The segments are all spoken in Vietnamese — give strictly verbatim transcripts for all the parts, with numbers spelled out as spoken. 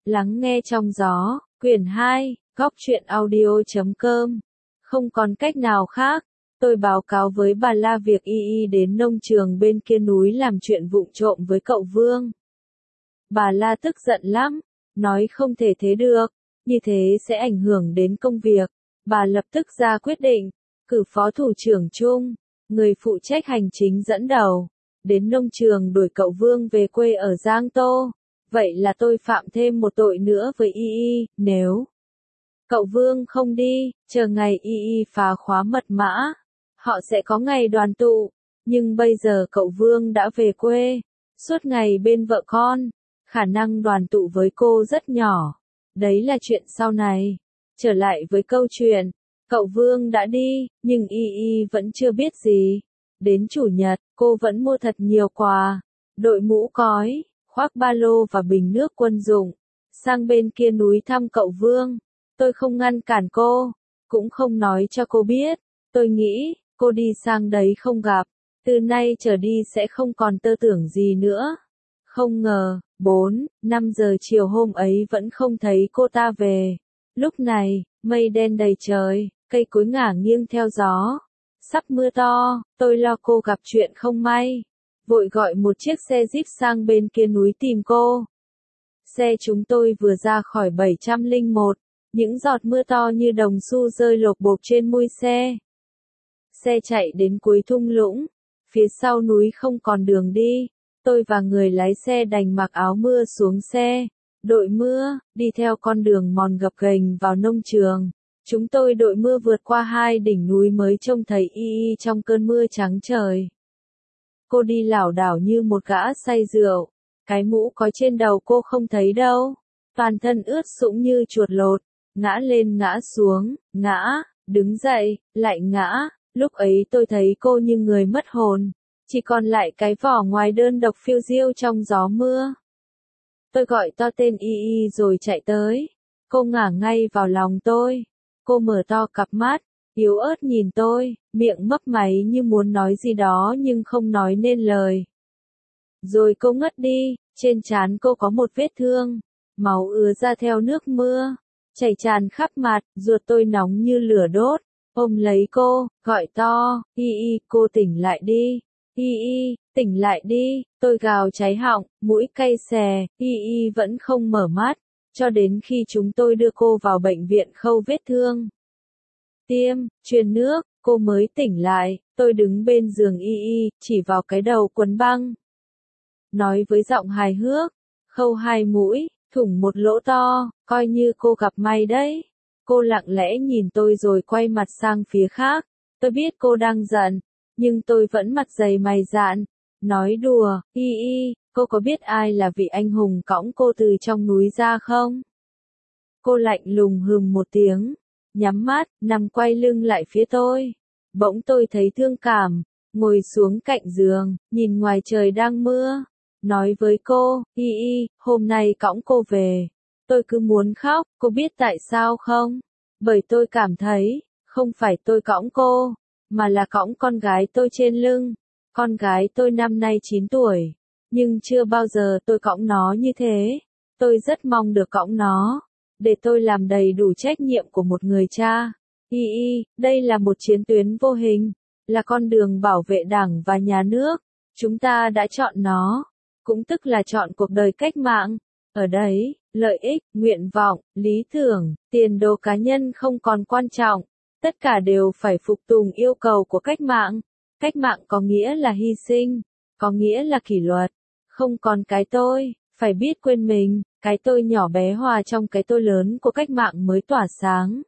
Lắng nghe trong gió, quyển hai, góc truyện audio chấm com. Không còn cách nào khác, tôi báo cáo với bà La việc y y đến nông trường bên kia núi làm chuyện vụng trộm với cậu Vương. Bà La tức giận lắm, nói không thể thế được, như thế sẽ ảnh hưởng đến công việc. Bà lập tức ra quyết định, cử phó thủ trưởng chung, người phụ trách hành chính dẫn đầu, đến nông trường đuổi cậu Vương về quê ở Giang Tô. Vậy là tôi phạm thêm một tội nữa với y y, nếu cậu Vương không đi, chờ ngày y y phá khóa mật mã, họ sẽ có ngày đoàn tụ, nhưng bây giờ cậu Vương đã về quê, suốt ngày bên vợ con, khả năng đoàn tụ với cô rất nhỏ. Đấy là chuyện sau này. Trở lại với câu chuyện, cậu Vương đã đi, nhưng y y vẫn chưa biết gì. Đến chủ nhật, cô vẫn mua thật nhiều quà, đội mũ cói, khoác ba lô và bình nước quân dụng, sang bên kia núi thăm cậu Vương. Tôi không ngăn cản cô, cũng không nói cho cô biết. Tôi nghĩ, cô đi sang đấy không gặp, từ nay trở đi sẽ không còn tơ tưởng gì nữa. Không ngờ, bốn, năm giờ chiều hôm ấy vẫn không thấy cô ta về. Lúc này, mây đen đầy trời, cây cối ngả nghiêng theo gió. Sắp mưa to, tôi lo cô gặp chuyện không may. Vội gọi một chiếc xe Jeep sang bên kia núi tìm cô. Xe chúng tôi vừa ra khỏi bảy trăm lẻ một, những giọt mưa to như đồng xu rơi lộp bộp trên mui xe. Xe chạy đến cuối thung lũng, phía sau núi không còn đường đi. Tôi và người lái xe đành mặc áo mưa xuống xe, đội mưa, đi theo con đường mòn gập ghềnh vào nông trường. Chúng tôi đội mưa vượt qua hai đỉnh núi mới trông thấy y y trong cơn mưa trắng trời. Cô đi lảo đảo như một gã say rượu, cái mũ có trên đầu cô không thấy đâu, toàn thân ướt sũng như chuột lột, ngã lên ngã xuống, ngã, đứng dậy, lại ngã. Lúc ấy tôi thấy cô như người mất hồn, chỉ còn lại cái vỏ ngoài đơn độc phiêu diêu trong gió mưa. Tôi gọi to tên y y rồi chạy tới, cô ngả ngay vào lòng tôi, cô mở to cặp mắt, yếu ớt nhìn tôi, miệng mấp máy như muốn nói gì đó nhưng không nói nên lời. Rồi cô ngất đi, trên trán cô có một vết thương, máu ứa ra theo nước mưa, chảy tràn khắp mặt, ruột tôi nóng như lửa đốt, ôm lấy cô, gọi to, y y, cô tỉnh lại đi, y y, tỉnh lại đi, tôi gào cháy họng, mũi cay xè, y y vẫn không mở mắt, cho đến khi chúng tôi đưa cô vào bệnh viện khâu vết thương. Tiêm, truyền nước, cô mới tỉnh lại, tôi đứng bên giường y y, chỉ vào cái đầu quấn băng. Nói với giọng hài hước, khâu hai mũi, thủng một lỗ to, coi như cô gặp may đấy. Cô lặng lẽ nhìn tôi rồi quay mặt sang phía khác, tôi biết cô đang giận, nhưng tôi vẫn mặt dày mày dạn, nói đùa, y y, cô có biết ai là vị anh hùng cõng cô từ trong núi ra không? Cô lạnh lùng hừm một tiếng, nhắm mắt, nằm quay lưng lại phía tôi. Bỗng tôi thấy thương cảm, ngồi xuống cạnh giường, nhìn ngoài trời đang mưa, nói với cô, y y, hôm nay cõng cô về. Tôi cứ muốn khóc, cô biết tại sao không? Bởi tôi cảm thấy, không phải tôi cõng cô, mà là cõng con gái tôi trên lưng. Con gái tôi năm nay chín tuổi, nhưng chưa bao giờ tôi cõng nó như thế. Tôi rất mong được cõng nó, để tôi làm đầy đủ trách nhiệm của một người cha. Y y, đây là một chiến tuyến vô hình, là con đường bảo vệ Đảng và nhà nước. Chúng ta đã chọn nó, cũng tức là chọn cuộc đời cách mạng. Ở đấy, lợi ích, nguyện vọng, lý tưởng, tiền đồ cá nhân không còn quan trọng. Tất cả đều phải phục tùng yêu cầu của cách mạng. Cách mạng có nghĩa là hy sinh, có nghĩa là kỷ luật. Không còn cái tôi, phải biết quên mình, cái tôi nhỏ bé hòa trong cái tôi lớn của cách mạng mới tỏa sáng.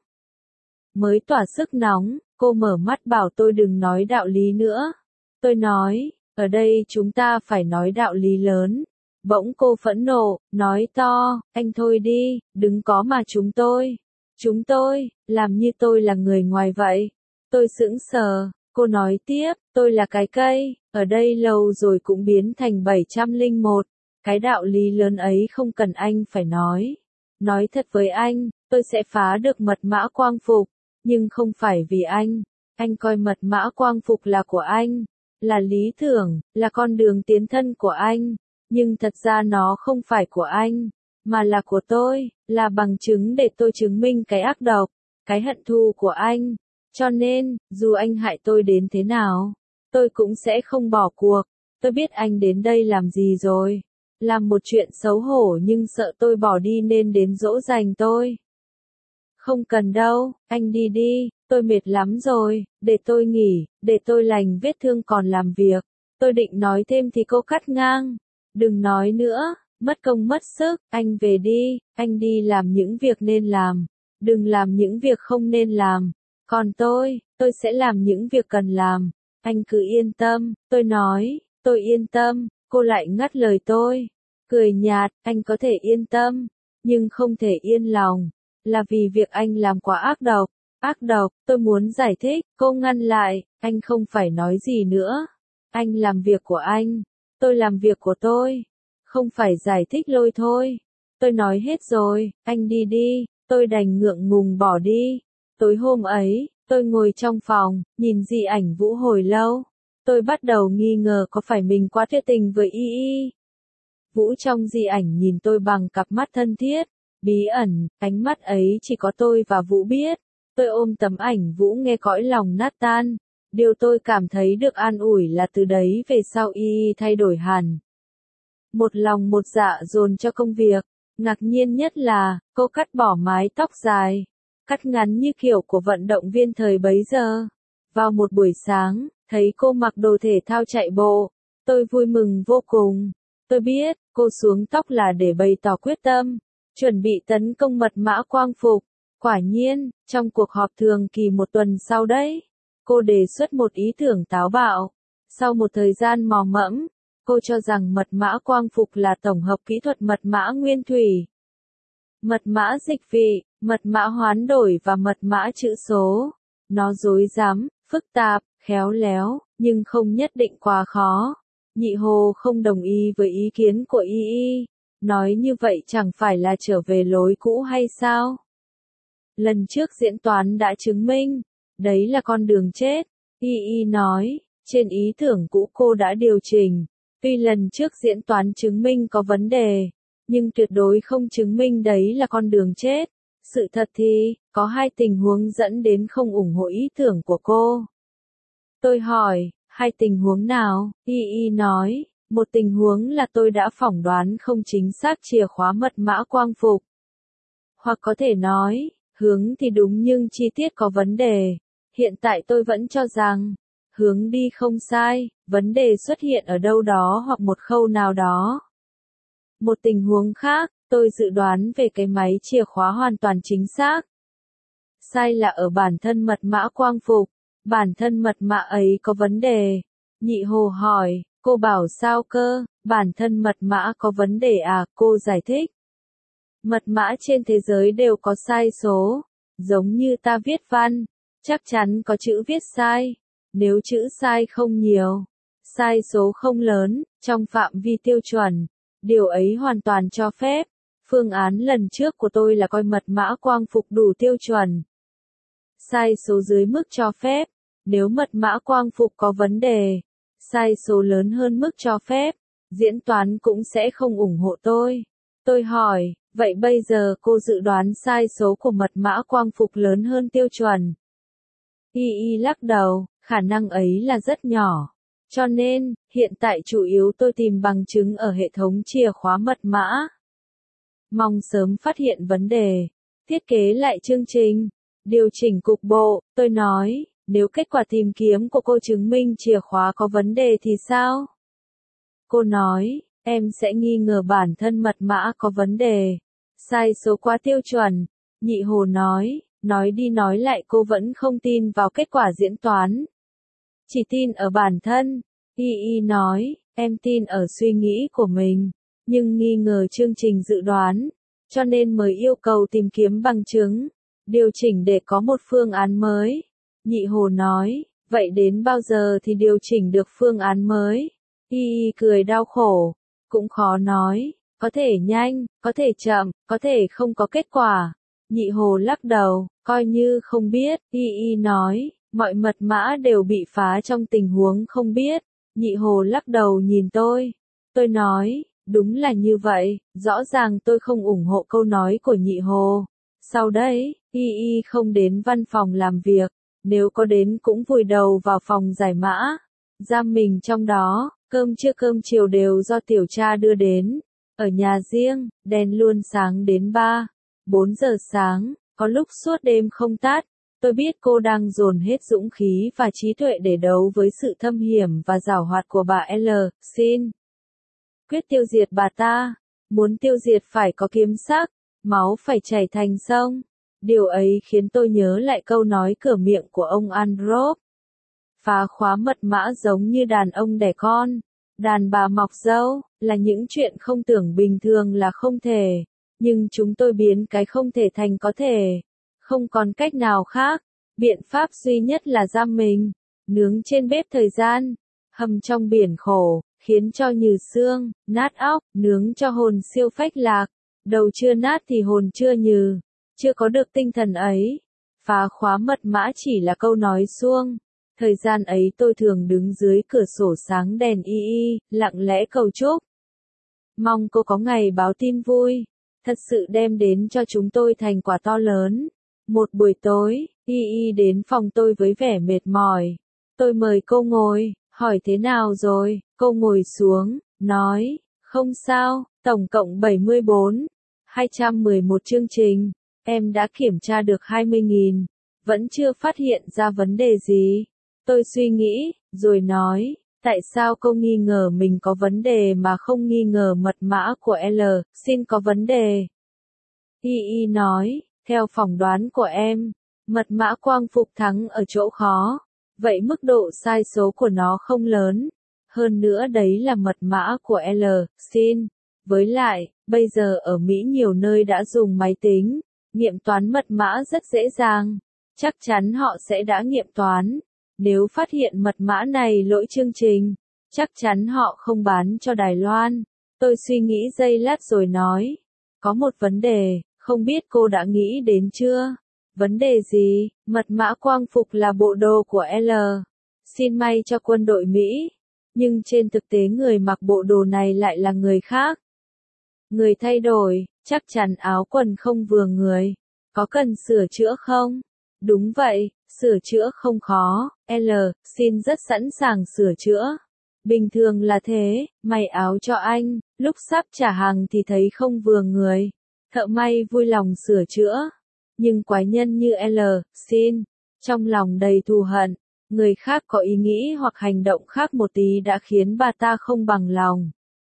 Mới tỏa sức nóng, cô mở mắt bảo tôi đừng nói đạo lý nữa. Tôi nói, ở đây chúng ta phải nói đạo lý lớn. Bỗng cô phẫn nộ, nói to, anh thôi đi, đừng có mà chúng tôi. Chúng tôi, làm như tôi là người ngoài vậy. Tôi sững sờ, cô nói tiếp, tôi là cái cây, ở đây lâu rồi cũng biến thành bảy trăm lẻ một. Cái đạo lý lớn ấy không cần anh phải nói. Nói thật với anh, tôi sẽ phá được mật mã quang phục, nhưng không phải vì anh. Anh coi mật mã quang phục là của anh, là lý tưởng, là con đường tiến thân của anh, nhưng thật ra nó không phải của anh. mà là của tôi, là bằng chứng để tôi chứng minh cái ác độc, cái hận thù của anh. Cho nên, dù anh hại tôi đến thế nào, tôi cũng sẽ không bỏ cuộc. Tôi biết anh đến đây làm gì rồi. Làm một chuyện xấu hổ nhưng sợ tôi bỏ đi nên đến dỗ dành tôi. Không cần đâu, anh đi đi, tôi mệt lắm rồi, để tôi nghỉ, để tôi lành vết thương còn làm việc. Tôi định nói thêm thì cô cắt ngang. Đừng nói nữa, mất công mất sức, anh về đi, anh đi làm những việc nên làm. Đừng làm những việc không nên làm. Còn tôi, tôi sẽ làm những việc cần làm. Anh cứ yên tâm, tôi nói, tôi yên tâm, cô lại ngắt lời tôi. Cười nhạt, anh có thể yên tâm, nhưng không thể yên lòng. Là vì việc anh làm quá ác độc. Ác độc, tôi muốn giải thích, cô ngăn lại, anh không phải nói gì nữa. Anh làm việc của anh, tôi làm việc của tôi. Không phải giải thích lôi thôi. Tôi nói hết rồi, anh đi đi, tôi đành ngượng ngùng bỏ đi. Tối hôm ấy, tôi ngồi trong phòng, nhìn di ảnh Vũ hồi lâu. Tôi bắt đầu nghi ngờ có phải mình quá tuyệt tình với Y Y. Vũ trong di ảnh nhìn tôi bằng cặp mắt thân thiết, bí ẩn, ánh mắt ấy chỉ có tôi và Vũ biết. Tôi ôm tấm ảnh Vũ nghe cõi lòng nát tan. Điều tôi cảm thấy được an ủi là từ đấy về sau Y Y thay đổi hẳn. Một lòng một dạ dồn cho công việc. Ngạc nhiên nhất là, cô cắt bỏ mái tóc dài. Cắt ngắn như kiểu của vận động viên thời bấy giờ. Vào một buổi sáng, thấy cô mặc đồ thể thao chạy bộ. Tôi vui mừng vô cùng. Tôi biết, cô xuống tóc là để bày tỏ quyết tâm. Chuẩn bị tấn công mật mã quang phục. Quả nhiên, trong cuộc họp thường kỳ một tuần sau đấy, cô đề xuất một ý tưởng táo bạo. Sau một thời gian mò mẫm, cô cho rằng mật mã quang phục là tổng hợp kỹ thuật mật mã nguyên thủy, mật mã dịch vị, mật mã hoán đổi và mật mã chữ số. Nó rối rắm, phức tạp, khéo léo, nhưng không nhất định quá khó. Nhị Hồ không đồng ý với ý kiến của Y Y. Nói như vậy chẳng phải là trở về lối cũ hay sao? Lần trước diễn toán đã chứng minh, đấy là con đường chết. Y Y nói, trên ý tưởng cũ cô đã điều chỉnh. Tuy lần trước diễn toán chứng minh có vấn đề, nhưng tuyệt đối không chứng minh đấy là con đường chết. Sự thật thì, có hai tình huống dẫn đến không ủng hộ ý tưởng của cô. Tôi hỏi, hai tình huống nào? Y Y nói, một tình huống là tôi đã phỏng đoán không chính xác chìa khóa mật mã quang phục. Hoặc có thể nói, hướng thì đúng nhưng chi tiết có vấn đề. Hiện tại tôi vẫn cho rằng, hướng đi không sai, vấn đề xuất hiện ở đâu đó hoặc một khâu nào đó. Một tình huống khác, tôi dự đoán về cái máy chìa khóa hoàn toàn chính xác. Sai là ở bản thân mật mã quang phục. Bản thân mật mã ấy có vấn đề. Nhị Hồ hỏi, cô bảo sao cơ, bản thân mật mã có vấn đề à, cô giải thích. Mật mã trên thế giới đều có sai số. Giống như ta viết văn, chắc chắn có chữ viết sai. Nếu chữ sai không nhiều, sai số không lớn, trong phạm vi tiêu chuẩn, điều ấy hoàn toàn cho phép. Phương án lần trước của tôi là coi mật mã quang phục đủ tiêu chuẩn. Sai số dưới mức cho phép. Nếu mật mã quang phục có vấn đề, sai số lớn hơn mức cho phép, diễn toán cũng sẽ không ủng hộ tôi. Tôi hỏi, vậy bây giờ cô dự đoán sai số của mật mã quang phục lớn hơn tiêu chuẩn? Y Y lắc đầu, khả năng ấy là rất nhỏ. Cho nên, hiện tại chủ yếu tôi tìm bằng chứng ở hệ thống chìa khóa mật mã. Mong sớm phát hiện vấn đề. Thiết kế lại chương trình. Điều chỉnh cục bộ, tôi nói, nếu kết quả tìm kiếm của cô chứng minh chìa khóa có vấn đề thì sao? Cô nói, em sẽ nghi ngờ bản thân mật mã có vấn đề. Sai số quá tiêu chuẩn. Nhị Hồ nói, nói đi nói lại cô vẫn không tin vào kết quả diễn toán. Chỉ tin ở bản thân. Y Y nói, em tin ở suy nghĩ của mình, nhưng nghi ngờ chương trình dự đoán, cho nên mới yêu cầu tìm kiếm bằng chứng, điều chỉnh để có một phương án mới. Nhị Hồ nói, vậy đến bao giờ thì điều chỉnh được phương án mới? Y Y cười đau khổ, cũng khó nói, có thể nhanh, có thể chậm, có thể không có kết quả. Nhị Hồ lắc đầu, coi như không biết. Y Y nói, mọi mật mã đều bị phá trong tình huống không biết. Nhị Hồ lắc đầu nhìn tôi. Tôi nói, Đúng là như vậy, rõ ràng tôi không ủng hộ câu nói của nhị Hồ. Sau đấy, Y Y không đến văn phòng làm việc, nếu có đến cũng vùi đầu vào phòng giải mã, giam mình trong đó, cơm trưa cơm chiều đều do tiểu cha đưa đến. Ở nhà riêng, đèn luôn sáng đến ba, bốn giờ sáng, có lúc suốt đêm không tắt. Tôi biết cô đang dồn hết dũng khí và trí tuệ để đấu với sự thâm hiểm và giảo hoạt của bà L. Xin quyết tiêu diệt bà ta. Muốn tiêu diệt phải có kiếm sắc, máu phải chảy thành sông. Điều ấy khiến tôi nhớ lại câu nói cửa miệng của ông Androp. Phá khóa mật mã giống như đàn ông đẻ con, đàn bà mọc râu, là những chuyện không tưởng bình thường là không thể. Nhưng chúng tôi biến cái không thể thành có thể. Không còn cách nào khác, biện pháp duy nhất là giam mình, nướng trên bếp thời gian, hầm trong biển khổ, khiến cho nhừ xương, nát óc, nướng cho hồn siêu phách lạc, đầu chưa nát thì hồn chưa nhừ, chưa có được tinh thần ấy. Phá khóa mật mã chỉ là câu nói suông. Thời gian ấy tôi thường đứng dưới cửa sổ sáng đèn y y, lặng lẽ cầu chúc. Mong cô có ngày báo tin vui, thật sự đem đến cho chúng tôi thành quả to lớn. Một buổi tối, Y Y đến phòng tôi với vẻ mệt mỏi. Tôi mời cô ngồi, hỏi thế nào rồi, cô ngồi xuống, nói, không sao, tổng cộng bảy mươi bốn, hai trăm mười một chương trình, em đã kiểm tra được hai mươi nghìn, vẫn chưa phát hiện ra vấn đề gì. Tôi suy nghĩ, rồi nói, tại sao cô nghi ngờ mình có vấn đề mà không nghi ngờ mật mã của L. Xin có vấn đề. Y Y nói, theo phỏng đoán của em, mật mã quang phục thắng ở chỗ khó. Vậy mức độ sai số của nó không lớn. Hơn nữa đấy là mật mã của L. Xin. Với lại, bây giờ ở Mỹ nhiều nơi đã dùng máy tính, nghiệm toán mật mã rất dễ dàng. Chắc chắn họ sẽ đã nghiệm toán. Nếu phát hiện mật mã này lỗi chương trình, chắc chắn họ không bán cho Đài Loan. Tôi suy nghĩ giây lát rồi nói, có một vấn đề, không biết cô đã nghĩ đến chưa? Vấn đề gì? Mật mã quang phục là bộ đồ của L. Xin may cho quân đội Mỹ. Nhưng trên thực tế người mặc bộ đồ này lại là người khác. Người thay đổi, chắc chắn áo quần không vừa người. Có cần sửa chữa không? Đúng vậy, sửa chữa không khó. L. Xin rất sẵn sàng sửa chữa. Bình thường là thế, may áo cho anh, lúc sắp trả hàng thì thấy không vừa người. Thợ may vui lòng sửa chữa. Nhưng quái nhân như L. Xin, trong lòng đầy thù hận, người khác có ý nghĩ hoặc hành động khác một tí đã khiến bà ta không bằng lòng.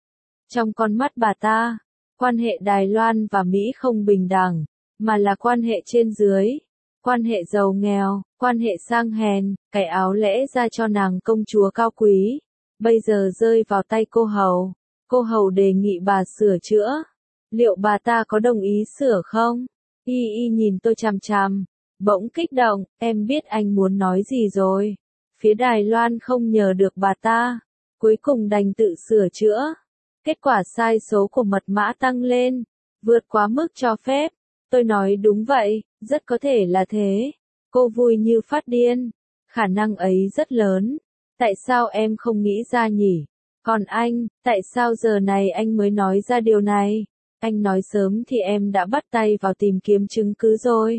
Trong con mắt bà ta, quan hệ Đài Loan và Mỹ không bình đẳng, mà là quan hệ trên dưới, quan hệ giàu nghèo, quan hệ sang hèn. Cái áo lẽ ra cho nàng công chúa cao quý, bây giờ rơi vào tay cô hầu. Cô hầu đề nghị bà sửa chữa. Liệu bà ta có đồng ý sửa không? Y Y nhìn tôi chằm chằm, bỗng kích động, em biết anh muốn nói gì rồi. Phía Đài Loan không nhờ được bà ta, cuối cùng đành tự sửa chữa. Kết quả sai số của mật mã tăng lên, vượt quá mức cho phép. Tôi nói đúng vậy, rất có thể là thế. Cô vui như phát điên, khả năng ấy rất lớn. Tại sao em không nghĩ ra nhỉ? Còn anh, tại sao giờ này anh mới nói ra điều này? Anh nói sớm thì em đã bắt tay vào tìm kiếm chứng cứ rồi.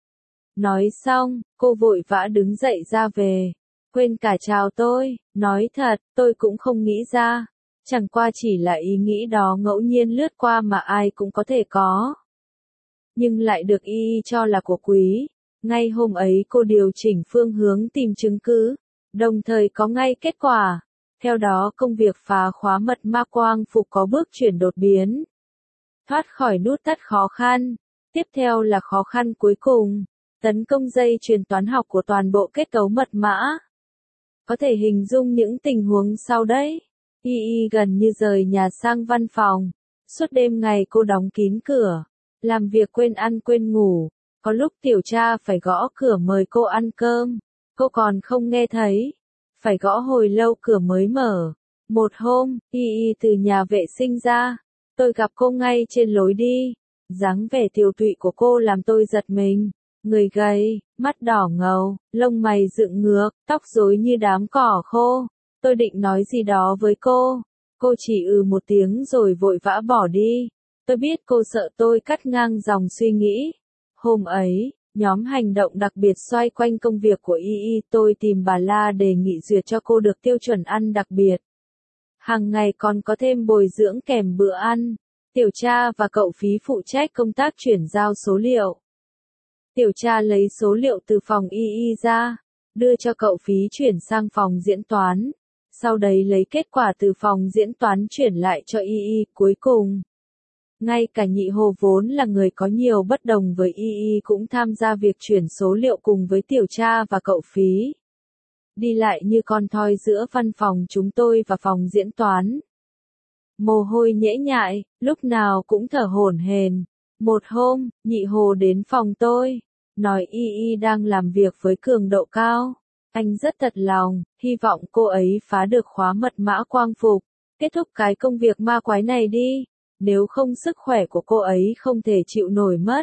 Nói xong, cô vội vã đứng dậy ra về. Quên cả chào tôi, nói thật, tôi cũng không nghĩ ra. Chẳng qua chỉ là ý nghĩ đó ngẫu nhiên lướt qua mà ai cũng có thể có. Nhưng lại được Y Y cho là của quý. Ngay hôm ấy cô điều chỉnh phương hướng tìm chứng cứ, đồng thời có ngay kết quả. Theo đó công việc phá khóa mật mã quang phục có bước chuyển đột biến. Thoát khỏi nút thắt khó khăn. Tiếp theo là khó khăn cuối cùng, tấn công dây chuyền toán học của toàn bộ kết cấu mật mã. Có thể hình dung những tình huống sau đấy. Y Y gần như rời nhà sang văn phòng. Suốt đêm ngày cô đóng kín cửa, làm việc quên ăn quên ngủ. Có lúc tiểu cha phải gõ cửa mời cô ăn cơm, cô còn không nghe thấy. Phải gõ hồi lâu cửa mới mở. Một hôm, Y Y từ nhà vệ sinh ra. Tôi gặp cô ngay trên lối đi. Dáng vẻ tiều tụy của cô làm tôi giật mình. Người gầy, mắt đỏ ngầu, lông mày dựng ngược, tóc rối như đám cỏ khô. Tôi định nói gì đó với cô, Cô chỉ ừ một tiếng rồi vội vã bỏ đi. Tôi biết cô sợ tôi cắt ngang dòng suy nghĩ. Hôm ấy, nhóm hành động đặc biệt xoay quanh công việc của y y, tôi tìm bà La đề nghị duyệt cho cô được tiêu chuẩn ăn đặc biệt. Hàng ngày còn có thêm bồi dưỡng kèm bữa ăn. Tiểu Tra và cậu Phí phụ trách công tác chuyển giao số liệu. Tiểu Tra lấy số liệu từ phòng y y ra, đưa cho cậu Phí chuyển sang phòng diễn toán. Sau đấy lấy kết quả từ phòng diễn toán chuyển lại cho y y. Cuối cùng, ngay cả Nhị Hồ vốn là người có nhiều bất đồng với y y cũng tham gia việc chuyển số liệu cùng với Tiểu Tra và cậu Phí. Đi lại như con thoi giữa văn phòng chúng tôi và phòng diễn toán. Mồ hôi nhễ nhại, lúc nào cũng thở hổn hển. Một hôm, Nhị Hồ đến phòng tôi, nói y y đang làm việc với cường độ cao. Anh rất thật lòng, hy vọng cô ấy phá được khóa mật mã quang phục, kết thúc cái công việc ma quái này đi, nếu không sức khỏe của cô ấy không thể chịu nổi mất.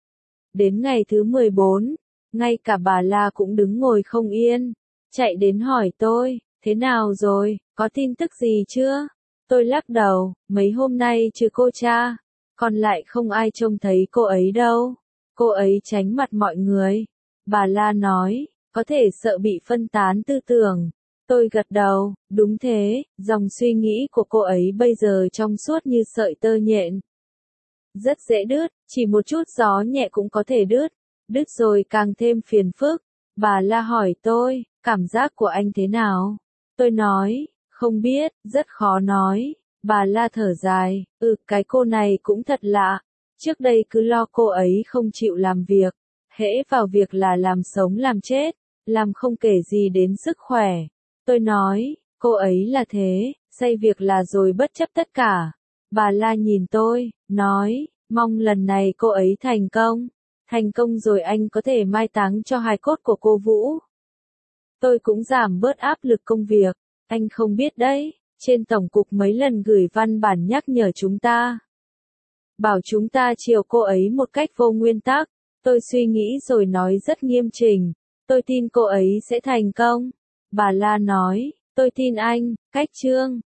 Đến ngày thứ mười bốn, ngay cả bà La cũng đứng ngồi không yên, chạy đến hỏi tôi, thế nào rồi, có tin tức gì chưa? Tôi lắc đầu, mấy hôm nay trừ cô Cha, còn lại không ai trông thấy cô ấy đâu. Cô ấy tránh mặt mọi người. Bà La nói, có thể sợ bị phân tán tư tưởng. Tôi gật đầu, đúng thế, dòng suy nghĩ của cô ấy bây giờ trong suốt như sợi tơ nhện. Rất dễ đứt, chỉ một chút gió nhẹ cũng có thể đứt. Đứt rồi càng thêm phiền phức. Bà La hỏi tôi, cảm giác của anh thế nào? Tôi nói, không biết, rất khó nói. Bà La thở dài, ừ, cái cô này cũng thật lạ. Trước đây cứ lo cô ấy không chịu làm việc. Hễ vào việc là làm sống làm chết, làm không kể gì đến sức khỏe. Tôi nói, cô ấy là thế, say việc là rồi bất chấp tất cả. Bà La nhìn tôi, nói, mong lần này cô ấy thành công. Thành công rồi anh có thể mai táng cho hài cốt của cô Vũ. Tôi cũng giảm bớt áp lực công việc. Anh không biết đấy, trên tổng cục mấy lần gửi văn bản nhắc nhở chúng ta. Bảo chúng ta chiều cô ấy một cách vô nguyên tắc. Tôi suy nghĩ rồi nói rất nghiêm chỉnh. Tôi tin cô ấy sẽ thành công. Bà La nói, tôi tin anh, cách chương.